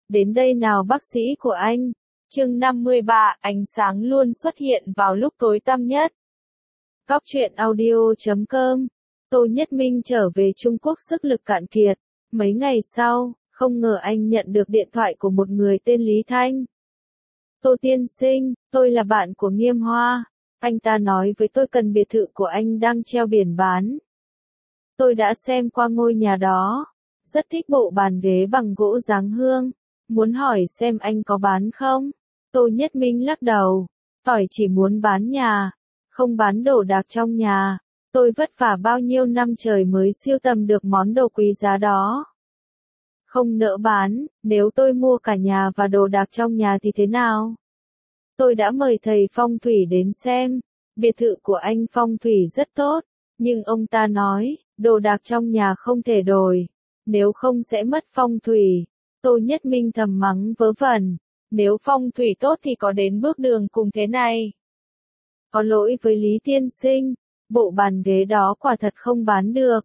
Đến đây nào bác sĩ của anh. Chương 53, ánh sáng luôn xuất hiện vào lúc tối tăm nhất. Góc truyện audio.com. Tô Nhất Minh trở về Trung Quốc sức lực cạn kiệt. Mấy ngày sau, không ngờ anh nhận được điện thoại của một người tên Lý Thanh. Tô tiên sinh, tôi là bạn của Nghiêm Hoa. Anh ta nói với tôi cần biệt thự của anh đang treo biển bán. Tôi đã xem qua ngôi nhà đó. Rất thích bộ bàn ghế bằng gỗ dáng hương. Muốn hỏi xem anh có bán không? Tô Nhất Minh lắc đầu. Tỏi chỉ muốn bán nhà, không bán đồ đạc trong nhà. Tôi vất vả bao nhiêu năm trời mới siêu tầm được món đồ quý giá đó. Không nỡ bán, nếu tôi mua cả nhà và đồ đạc trong nhà thì thế nào? Tôi đã mời thầy phong thủy đến xem. Biệt thự của anh phong thủy rất tốt, nhưng ông ta nói, đồ đạc trong nhà không thể đổi, nếu không sẽ mất phong thủy. Tô Nhất Minh thầm mắng vớ vẩn, nếu phong thủy tốt thì có đến bước đường cùng thế này. Có lỗi với Lý tiên sinh, bộ bàn ghế đó quả thật không bán được.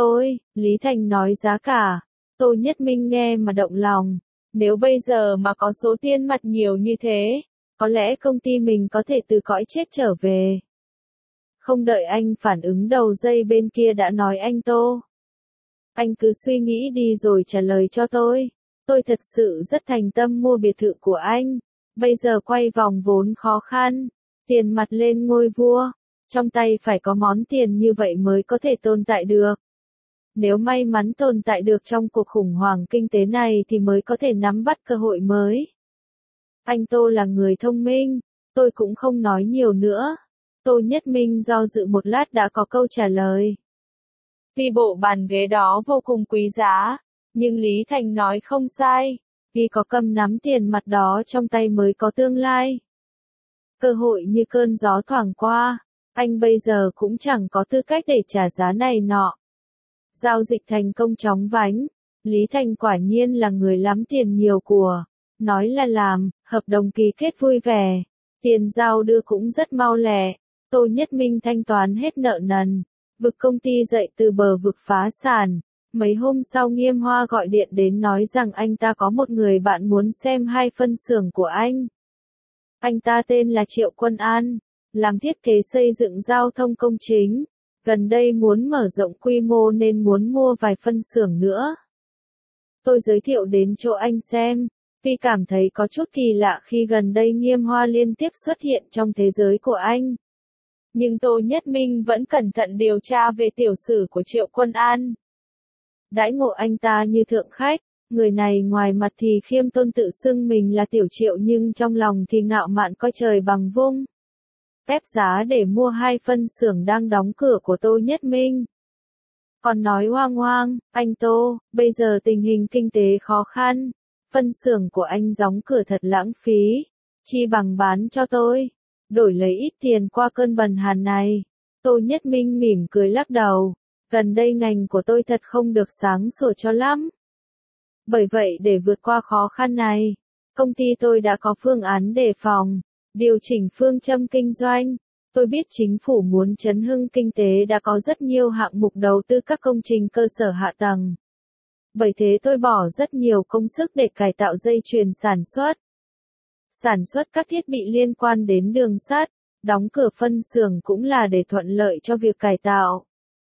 Lý Thành nói giá cả. Tô Nhất Minh nghe mà động lòng. Nếu bây giờ mà có số tiền mặt nhiều như thế, có lẽ công ty mình có thể từ cõi chết trở về. Không đợi anh phản ứng đầu dây bên kia đã nói anh Tô. Anh cứ suy nghĩ đi rồi trả lời cho tôi. Tôi thật sự rất thành tâm mua biệt thự của anh. Bây giờ quay vòng vốn khó khăn. Tiền mặt lên ngôi vua. Trong tay phải có món tiền như vậy mới có thể tồn tại được. Nếu may mắn tồn tại được trong cuộc khủng hoảng kinh tế này thì mới có thể nắm bắt cơ hội mới. Anh Tô là người thông minh. Tôi cũng không nói nhiều nữa. Tô Nhất Minh do dự một lát đã có câu trả lời. Vì bộ bàn ghế đó vô cùng quý giá, nhưng Lý Thành nói không sai, vì có cầm nắm tiền mặt đó trong tay mới có tương lai. Cơ hội như cơn gió thoảng qua, anh bây giờ cũng chẳng có tư cách để trả giá này nọ. Giao dịch thành công chóng vánh, Lý Thành quả nhiên là người lắm tiền nhiều của, nói là làm, hợp đồng ký kết vui vẻ, tiền giao đưa cũng rất mau lẹ. Tô Nhất Minh thanh toán hết nợ nần, vực công ty dậy từ bờ vực phá sản. Mấy hôm sau Nghiêm Hoa gọi điện đến nói rằng anh ta có một người bạn muốn xem 2 phân xưởng của anh. Anh ta tên là Triệu Quân An, làm thiết kế xây dựng giao thông công chính. Gần đây muốn mở rộng quy mô nên muốn mua vài phân xưởng nữa. Tôi giới thiệu đến chỗ anh xem, vì cảm thấy có chút kỳ lạ khi gần đây Nghiêm Hoa liên tiếp xuất hiện trong thế giới của anh. Nhưng Tô Nhất Minh vẫn cẩn thận điều tra về tiểu sử của Triệu Quân An. Đãi ngộ anh ta như thượng khách, người này ngoài mặt thì khiêm tôn tự xưng mình là tiểu Triệu nhưng trong lòng thì ngạo mạn coi trời bằng vung. Ép giá để mua 2 phân xưởng đang đóng cửa của Tô Nhất Minh. Còn nói hoang hoang, anh Tô, bây giờ tình hình kinh tế khó khăn, phân xưởng của anh đóng cửa thật lãng phí, chi bằng bán cho tôi, đổi lấy ít tiền qua cơn bần hàn này. Tô Nhất Minh mỉm cười lắc đầu, gần đây ngành của tôi thật không được sáng sủa cho lắm. Bởi vậy để vượt qua khó khăn này, công ty tôi đã có phương án đề phòng, điều chỉnh phương châm kinh doanh. Tôi biết chính phủ muốn chấn hưng kinh tế đã có rất nhiều hạng mục đầu tư các công trình cơ sở hạ tầng. Bởi thế tôi bỏ rất nhiều công sức để cải tạo dây chuyền sản xuất. Sản xuất các thiết bị liên quan đến đường sắt, đóng cửa phân xưởng cũng là để thuận lợi cho việc cải tạo.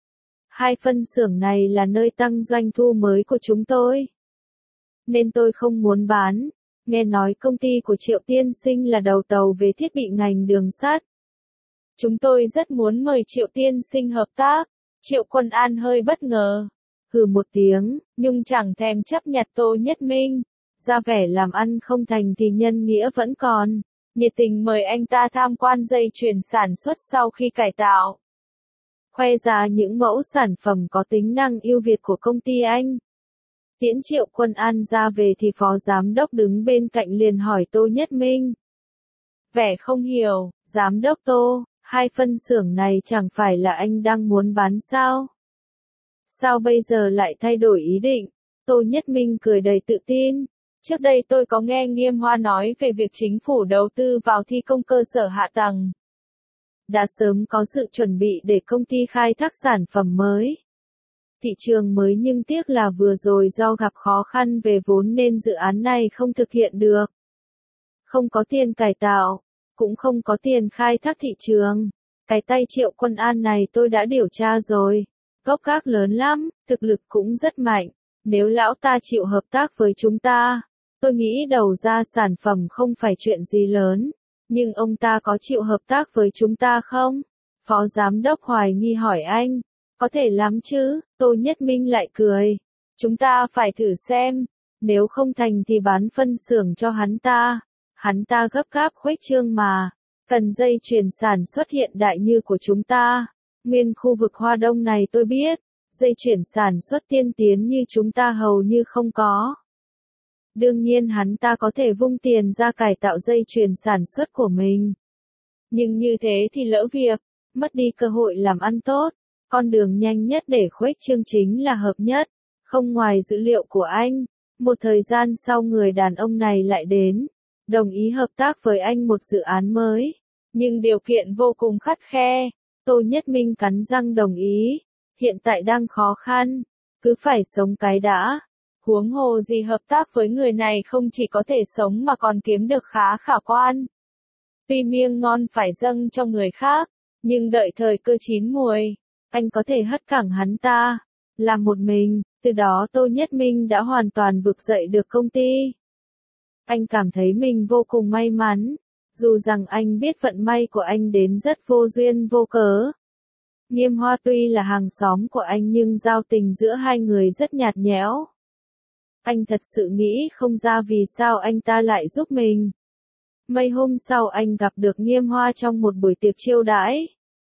2 phân xưởng này là nơi tăng doanh thu mới của chúng tôi. Nên tôi không muốn bán. Nghe nói công ty của Triệu tiên sinh là đầu tàu về thiết bị ngành đường sắt. Chúng tôi rất muốn mời Triệu tiên sinh hợp tác. Triệu Quân An hơi bất ngờ. Hừ một tiếng, nhưng chẳng thèm chấp nhận Tô Nhất Minh. Ra vẻ làm ăn không thành thì nhân nghĩa vẫn còn. Nhiệt tình mời anh ta tham quan dây chuyền sản xuất sau khi cải tạo. Khoe ra những mẫu sản phẩm có tính năng ưu việt của công ty anh. Tiễn Triệu Quân An ra về thì phó giám đốc đứng bên cạnh liền hỏi Tô Nhất Minh. Vẻ không hiểu, giám đốc Tô, 2 phân xưởng này chẳng phải là anh đang muốn bán sao? Sao bây giờ lại thay đổi ý định? Tô Nhất Minh cười đầy tự tin. Trước đây tôi có nghe Nghiêm Hoa nói về việc chính phủ đầu tư vào thi công cơ sở hạ tầng. Đã sớm có sự chuẩn bị để công ty khai thác sản phẩm mới. thị trường mới nhưng tiếc là vừa rồi do gặp khó khăn về vốn nên dự án này không thực hiện được. Không có tiền cải tạo, cũng không có tiền khai thác thị trường. Cái tay Triệu Quân An này tôi đã điều tra rồi. Gốc gác lớn lắm, thực lực cũng rất mạnh. Nếu lão ta chịu hợp tác với chúng ta, tôi nghĩ đầu ra sản phẩm không phải chuyện gì lớn. Nhưng ông ta có chịu hợp tác với chúng ta không? Phó Giám đốc hoài nghi hỏi anh. Có thể lắm chứ, Tô Nhất Minh lại cười. Chúng ta phải thử xem. Nếu không thành thì bán phân xưởng cho hắn ta. Hắn ta gấp gáp khuếch trương mà. Cần dây chuyền sản xuất hiện đại như của chúng ta. Nguyên khu vực Hoa Đông này tôi biết. Dây chuyển sản xuất tiên tiến như chúng ta hầu như không có. Đương nhiên hắn ta có thể vung tiền ra cải tạo dây chuyền sản xuất của mình. Nhưng như thế thì lỡ việc, mất đi cơ hội làm ăn tốt. Con đường nhanh nhất để khuếch trương chính là hợp nhất. Không ngoài dữ liệu của anh, một thời gian sau người đàn ông này lại đến, đồng ý hợp tác với anh một dự án mới. Nhưng điều kiện vô cùng khắt khe. Tô Nhất Minh cắn răng đồng ý. Hiện tại đang khó khăn, cứ phải sống cái đã. Huống hồ gì hợp tác với người này không chỉ có thể sống mà còn kiếm được khá khả quan. Tuy miếng ngon phải dâng cho người khác, nhưng đợi thời cơ chín muồi, anh có thể hất cẳng hắn ta, làm một mình, từ đó Tô Nhất Minh đã hoàn toàn vực dậy được công ty. Anh cảm thấy mình vô cùng may mắn, dù rằng anh biết vận may của anh đến rất vô duyên vô cớ. Nghiêm Hoa tuy là hàng xóm của anh nhưng giao tình giữa hai người rất nhạt nhẽo. Anh thật sự nghĩ không ra vì sao anh ta lại giúp mình. Mấy hôm sau anh gặp được Nghiêm Hoa trong một buổi tiệc chiêu đãi.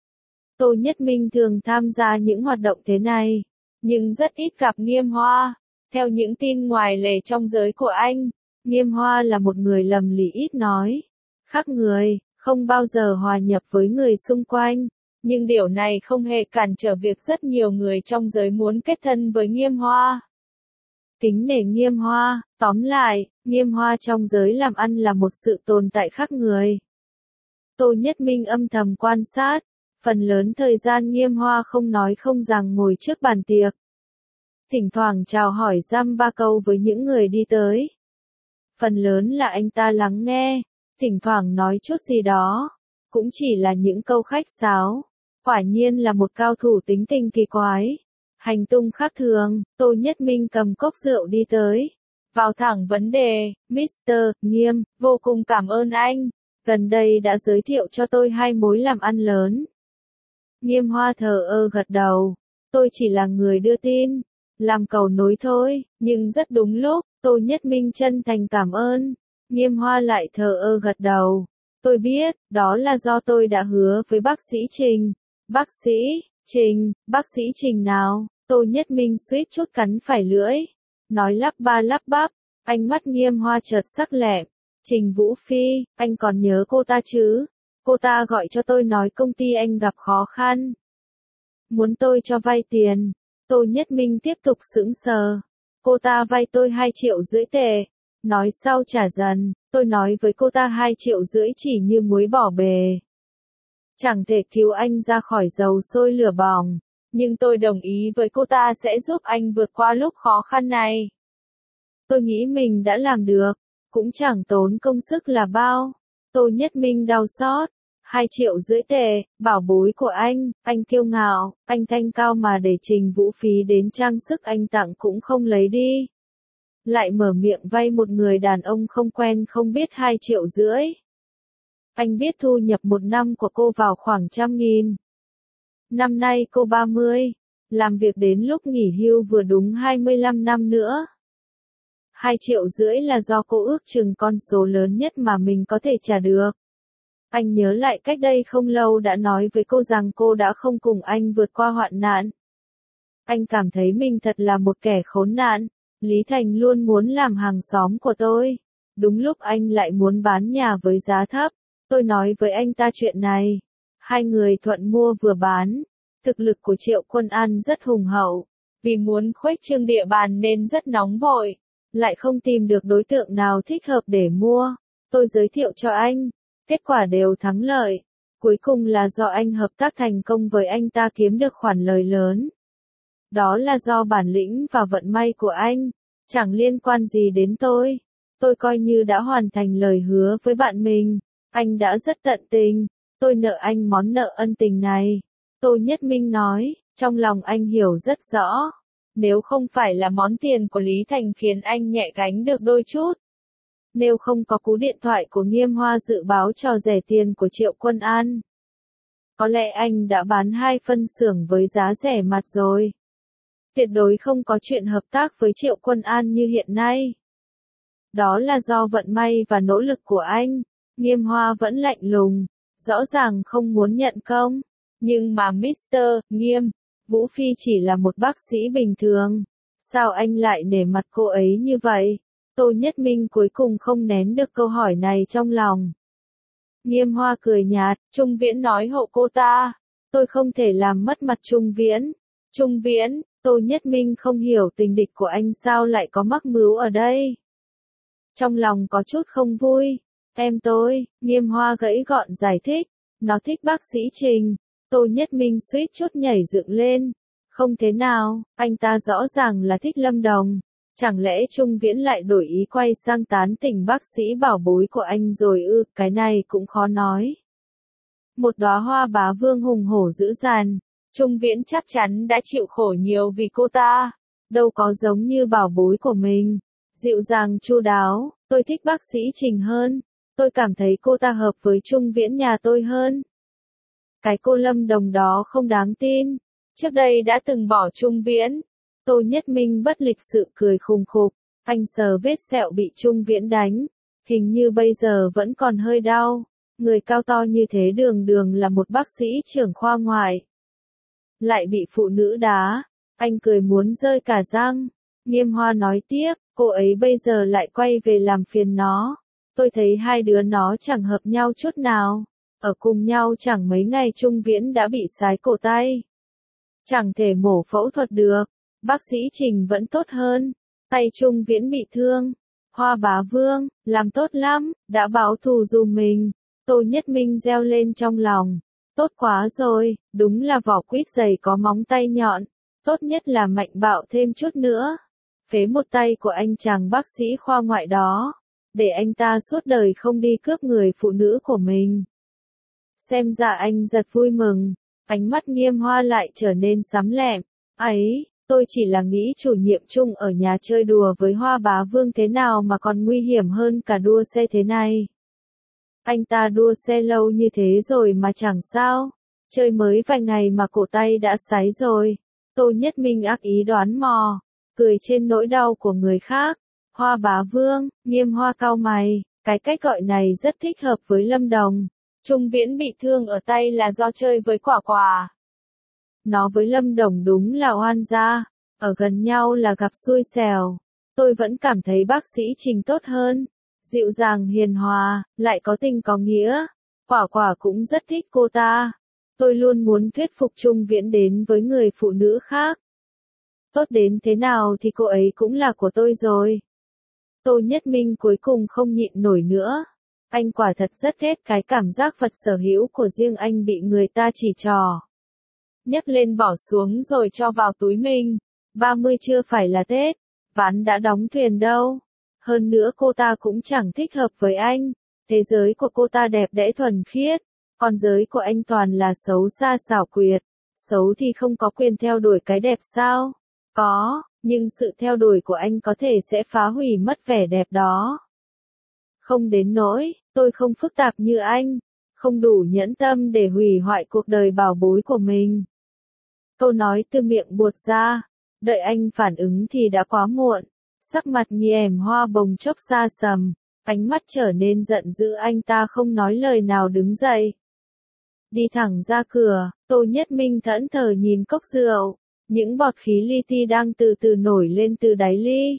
Tô Nhất Minh thường tham gia những hoạt động thế này, nhưng rất ít gặp Nghiêm Hoa. Theo những tin ngoài lề trong giới của anh, Nghiêm Hoa là một người lầm lì ít nói, khác người, không bao giờ hòa nhập với người xung quanh. Nhưng điều này không hề cản trở việc rất nhiều người trong giới muốn kết thân với Nghiêm Hoa. Kính nể Nghiêm Hoa, tóm lại, Nghiêm Hoa trong giới làm ăn là một sự tồn tại khác người. Tô Nhất Minh âm thầm quan sát, phần lớn thời gian Nghiêm Hoa không nói không rằng ngồi trước bàn tiệc. Thỉnh thoảng chào hỏi dăm ba câu với những người đi tới. Phần lớn là anh ta lắng nghe, thỉnh thoảng nói chút gì đó, cũng chỉ là những câu khách sáo. Quả nhiên là một cao thủ tính tình kỳ quái. Hành tung khác thường, Tô Nhất Minh cầm cốc rượu đi tới. Vào thẳng vấn đề, Mr. Nghiêm, vô cùng cảm ơn anh. Gần đây đã giới thiệu cho tôi 2 mối làm ăn lớn. Nghiêm Hoa thờ ơ gật đầu. Tôi chỉ là người đưa tin, làm cầu nối thôi, nhưng rất đúng lúc, Tô Nhất Minh chân thành cảm ơn. Nghiêm Hoa lại thờ ơ gật đầu. Tôi biết, đó là do tôi đã hứa với bác sĩ Trình. Bác sĩ Trình nào? Tô Nhất Minh suýt chút cắn phải lưỡi. Nói lắp ba lắp bắp, ánh mắt Nghiêm Hoa chợt sắc lẹm. Trình Vũ Phi, anh còn nhớ cô ta chứ? Cô ta gọi cho tôi nói công ty anh gặp khó khăn. Muốn tôi cho vay tiền. Tô Nhất Minh tiếp tục sững sờ. Cô ta vay tôi 2,5 triệu tệ. Nói sau trả dần, tôi nói với cô ta 2,5 triệu chỉ như muối bỏ bề. Chẳng thể cứu anh ra khỏi dầu sôi lửa bỏng, nhưng tôi đồng ý với cô ta sẽ giúp anh vượt qua lúc khó khăn này. Tôi nghĩ mình đã làm được, cũng chẳng tốn công sức là bao. Tô Nhất Minh đau xót. 2,5 triệu tệ, bảo bối của anh kiêu ngạo, anh thanh cao mà để Trình Vũ Phí đến trang sức anh tặng cũng không lấy đi. Lại mở miệng vay một người đàn ông không quen không biết 2,5 triệu. Anh biết thu nhập một năm của cô vào khoảng 100.000. Năm nay cô 30, làm việc đến lúc nghỉ hưu vừa đúng 25 năm nữa. 2,5 triệu là do cô ước chừng con số lớn nhất mà mình có thể trả được. Anh nhớ lại cách đây không lâu đã nói với cô rằng cô đã không cùng anh vượt qua hoạn nạn. Anh cảm thấy mình thật là một kẻ khốn nạn. Lý Thành luôn muốn làm hàng xóm của tôi. Đúng lúc anh lại muốn bán nhà với giá thấp. Tôi nói với anh ta chuyện này. Hai người thuận mua vừa bán. Thực lực của Triệu Quân An rất hùng hậu. Vì muốn khuếch trương địa bàn nên rất nóng vội. Lại không tìm được đối tượng nào thích hợp để mua. Tôi giới thiệu cho anh. Kết quả đều thắng lợi. Cuối cùng là do anh hợp tác thành công với anh ta kiếm được khoản lời lớn. Đó là do bản lĩnh và vận may của anh, chẳng liên quan gì đến tôi. Tôi coi như đã hoàn thành lời hứa với bạn mình, anh đã rất tận tình, tôi nợ anh món nợ ân tình này. Tô Nhất Minh nói, trong lòng anh hiểu rất rõ. Nếu không phải là món tiền của Lý Thành khiến anh nhẹ gánh được đôi chút. Nếu không có cú điện thoại của Nghiêm Hoa dự báo trò rẻ tiền của Triệu Quân An, có lẽ anh đã bán 2 phân xưởng với giá rẻ mạt rồi. Tuyệt đối không có chuyện hợp tác với Triệu Quân An như hiện nay. Đó là do vận may và nỗ lực của anh. Nghiêm Hoa vẫn lạnh lùng, rõ ràng không muốn nhận công. Nhưng mà Mr. Nghiêm, Vũ Phi chỉ là một bác sĩ bình thường. Sao anh lại nể mặt cô ấy như vậy? Tô Nhất Minh cuối cùng không nén được câu hỏi này trong lòng. Nghiêm Hoa cười nhạt, Trung Viễn nói hộ cô ta. Tôi không thể làm mất mặt Trung Viễn. Trung Viễn, Tô Nhất Minh không hiểu tình địch của anh sao lại có mắc mưu ở đây. Trong lòng có chút không vui. Em tôi, Nghiêm Hoa gãy gọn giải thích. Nó thích bác sĩ Trình. Tô Nhất Minh suýt chút nhảy dựng lên. Không thế nào, anh ta rõ ràng là thích Lâm Đồng. Chẳng lẽ Trung Viễn lại đổi ý quay sang tán tỉnh bác sĩ bảo bối của anh rồi ư, cái này cũng khó nói. Một đóa hoa bá vương hùng hổ dữ dằn, Trung Viễn chắc chắn đã chịu khổ nhiều vì cô ta, đâu có giống như bảo bối của mình. Dịu dàng chu đáo, tôi thích bác sĩ Trình hơn, tôi cảm thấy cô ta hợp với Trung Viễn nhà tôi hơn. Cái cô Lâm Đồng đó không đáng tin, trước đây đã từng bỏ Trung Viễn. Tô Nhất Minh bất lịch sự cười khùng khục, anh sờ vết sẹo bị Trung Viễn đánh, hình như bây giờ vẫn còn hơi đau, người cao to như thế đường đường là một bác sĩ trưởng khoa ngoại. Lại bị phụ nữ đá, anh cười muốn rơi cả răng. Nghiêm Hoa nói tiếp, cô ấy bây giờ lại quay về làm phiền nó, tôi thấy hai đứa nó chẳng hợp nhau chút nào, ở cùng nhau chẳng mấy ngày Trung Viễn đã bị sái cổ tay. Chẳng thể mổ phẫu thuật được. Bác sĩ Trình vẫn tốt hơn, tay Trung Viễn bị thương. Hoa bá vương, làm tốt lắm, đã báo thù dùm mình. Tô Nhất Minh reo lên trong lòng. Tốt quá rồi, đúng là vỏ quýt dày có móng tay nhọn. Tốt nhất là mạnh bạo thêm chút nữa. Phế một tay của anh chàng bác sĩ khoa ngoại đó. Để anh ta suốt đời không đi cướp người phụ nữ của mình. Xem ra anh giật vui mừng. Ánh mắt Nghiêm Hoa lại trở nên sắm lẹm. Ấy, tôi chỉ là nghĩ chủ nhiệm Trung ở nhà chơi đùa với Hoa bá vương thế nào mà còn nguy hiểm hơn cả đua xe thế này. Anh ta đua xe lâu như thế rồi mà chẳng sao. Chơi mới vài ngày mà cổ tay đã sái rồi. Tô Nhất Minh ác ý đoán mò. Cười trên nỗi đau của người khác. Hoa bá vương, Nghiêm Hoa cau mày. Cái cách gọi này rất thích hợp với Lâm Đồng. Trung Viễn bị thương ở tay là do chơi với quả quả. Nó với Lâm Đồng đúng là oan gia. Ở gần nhau là gặp xui xẻo. Tôi vẫn cảm thấy bác sĩ Trình tốt hơn. Dịu dàng hiền hòa, lại có tình có nghĩa. Quả quả cũng rất thích cô ta. Tôi luôn muốn thuyết phục Trung Viễn đến với người phụ nữ khác. Tốt đến thế nào thì cô ấy cũng là của tôi rồi. Tô Nhất Minh cuối cùng không nhịn nổi nữa. Anh quả thật rất ghét cái cảm giác vật sở hữu của riêng anh bị người ta chỉ trỏ. Nhấc lên bỏ xuống rồi cho vào túi mình. 30 chưa phải là Tết. Ván đã đóng thuyền đâu. Hơn nữa cô ta cũng chẳng thích hợp với anh. Thế giới của cô ta đẹp đẽ thuần khiết. Còn giới của anh toàn là xấu xa xảo quyệt. Xấu thì không có quyền theo đuổi cái đẹp sao? Có, nhưng sự theo đuổi của anh có thể sẽ phá hủy mất vẻ đẹp đó. Không đến nỗi, tôi không phức tạp như anh. Không đủ nhẫn tâm để hủy hoại cuộc đời bảo bối của mình. Câu nói từ miệng buột ra. Đợi anh phản ứng thì đã quá muộn. Sắc mặt Nghiêm Hoa bồng chốc xa sầm. Ánh mắt trở nên giận dữ, anh ta không nói lời nào đứng dậy. Đi thẳng ra cửa, Tô Nhất Minh thẫn thờ nhìn cốc rượu. Những bọt khí li ti đang từ từ nổi lên từ đáy ly.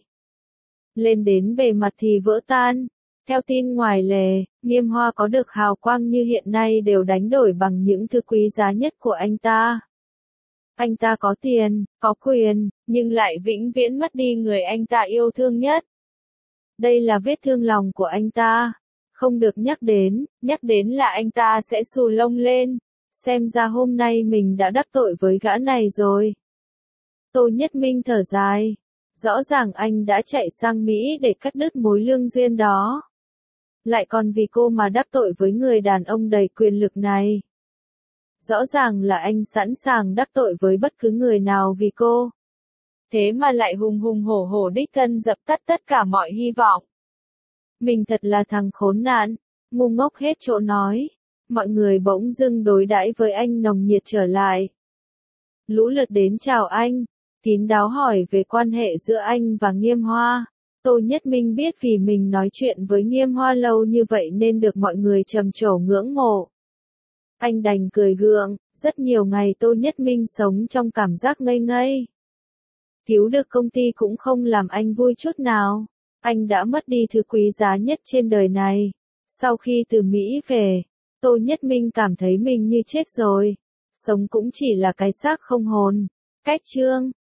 Lên đến bề mặt thì vỡ tan. Theo tin ngoài lề, Nghiêm Hoa có được hào quang như hiện nay đều đánh đổi bằng những thứ quý giá nhất của anh ta. Anh ta có tiền, có quyền, nhưng lại vĩnh viễn mất đi người anh ta yêu thương nhất. Đây là vết thương lòng của anh ta. Không được nhắc đến là anh ta sẽ xù lông lên. Xem ra hôm nay mình đã đắc tội với gã này rồi. Tô Nhất Minh thở dài. Rõ ràng anh đã chạy sang Mỹ để cắt đứt mối lương duyên đó. Lại còn vì cô mà đắc tội với người đàn ông đầy quyền lực này. Rõ ràng là anh sẵn sàng đắc tội với bất cứ người nào vì cô. Thế mà lại hùng hùng hổ hổ đích thân dập tắt tất cả mọi hy vọng. Mình thật là thằng khốn nạn, ngu ngốc hết chỗ nói. Mọi người bỗng dưng đối đãi với anh nồng nhiệt trở lại. Lũ lượt đến chào anh, kín đáo hỏi về quan hệ giữa anh và Nghiêm Hoa. Tô Nhất Minh biết vì mình nói chuyện với Nghiêm Hoa lâu như vậy nên được mọi người trầm trồ ngưỡng mộ. Anh đành cười gượng, rất nhiều ngày Tô Nhất Minh sống trong cảm giác ngây ngây. Cứu được công ty cũng không làm anh vui chút nào. Anh đã mất đi thứ quý giá nhất trên đời này. Sau khi từ Mỹ về, Tô Nhất Minh cảm thấy mình như chết rồi. Sống cũng chỉ là cái xác không hồn. Cách chương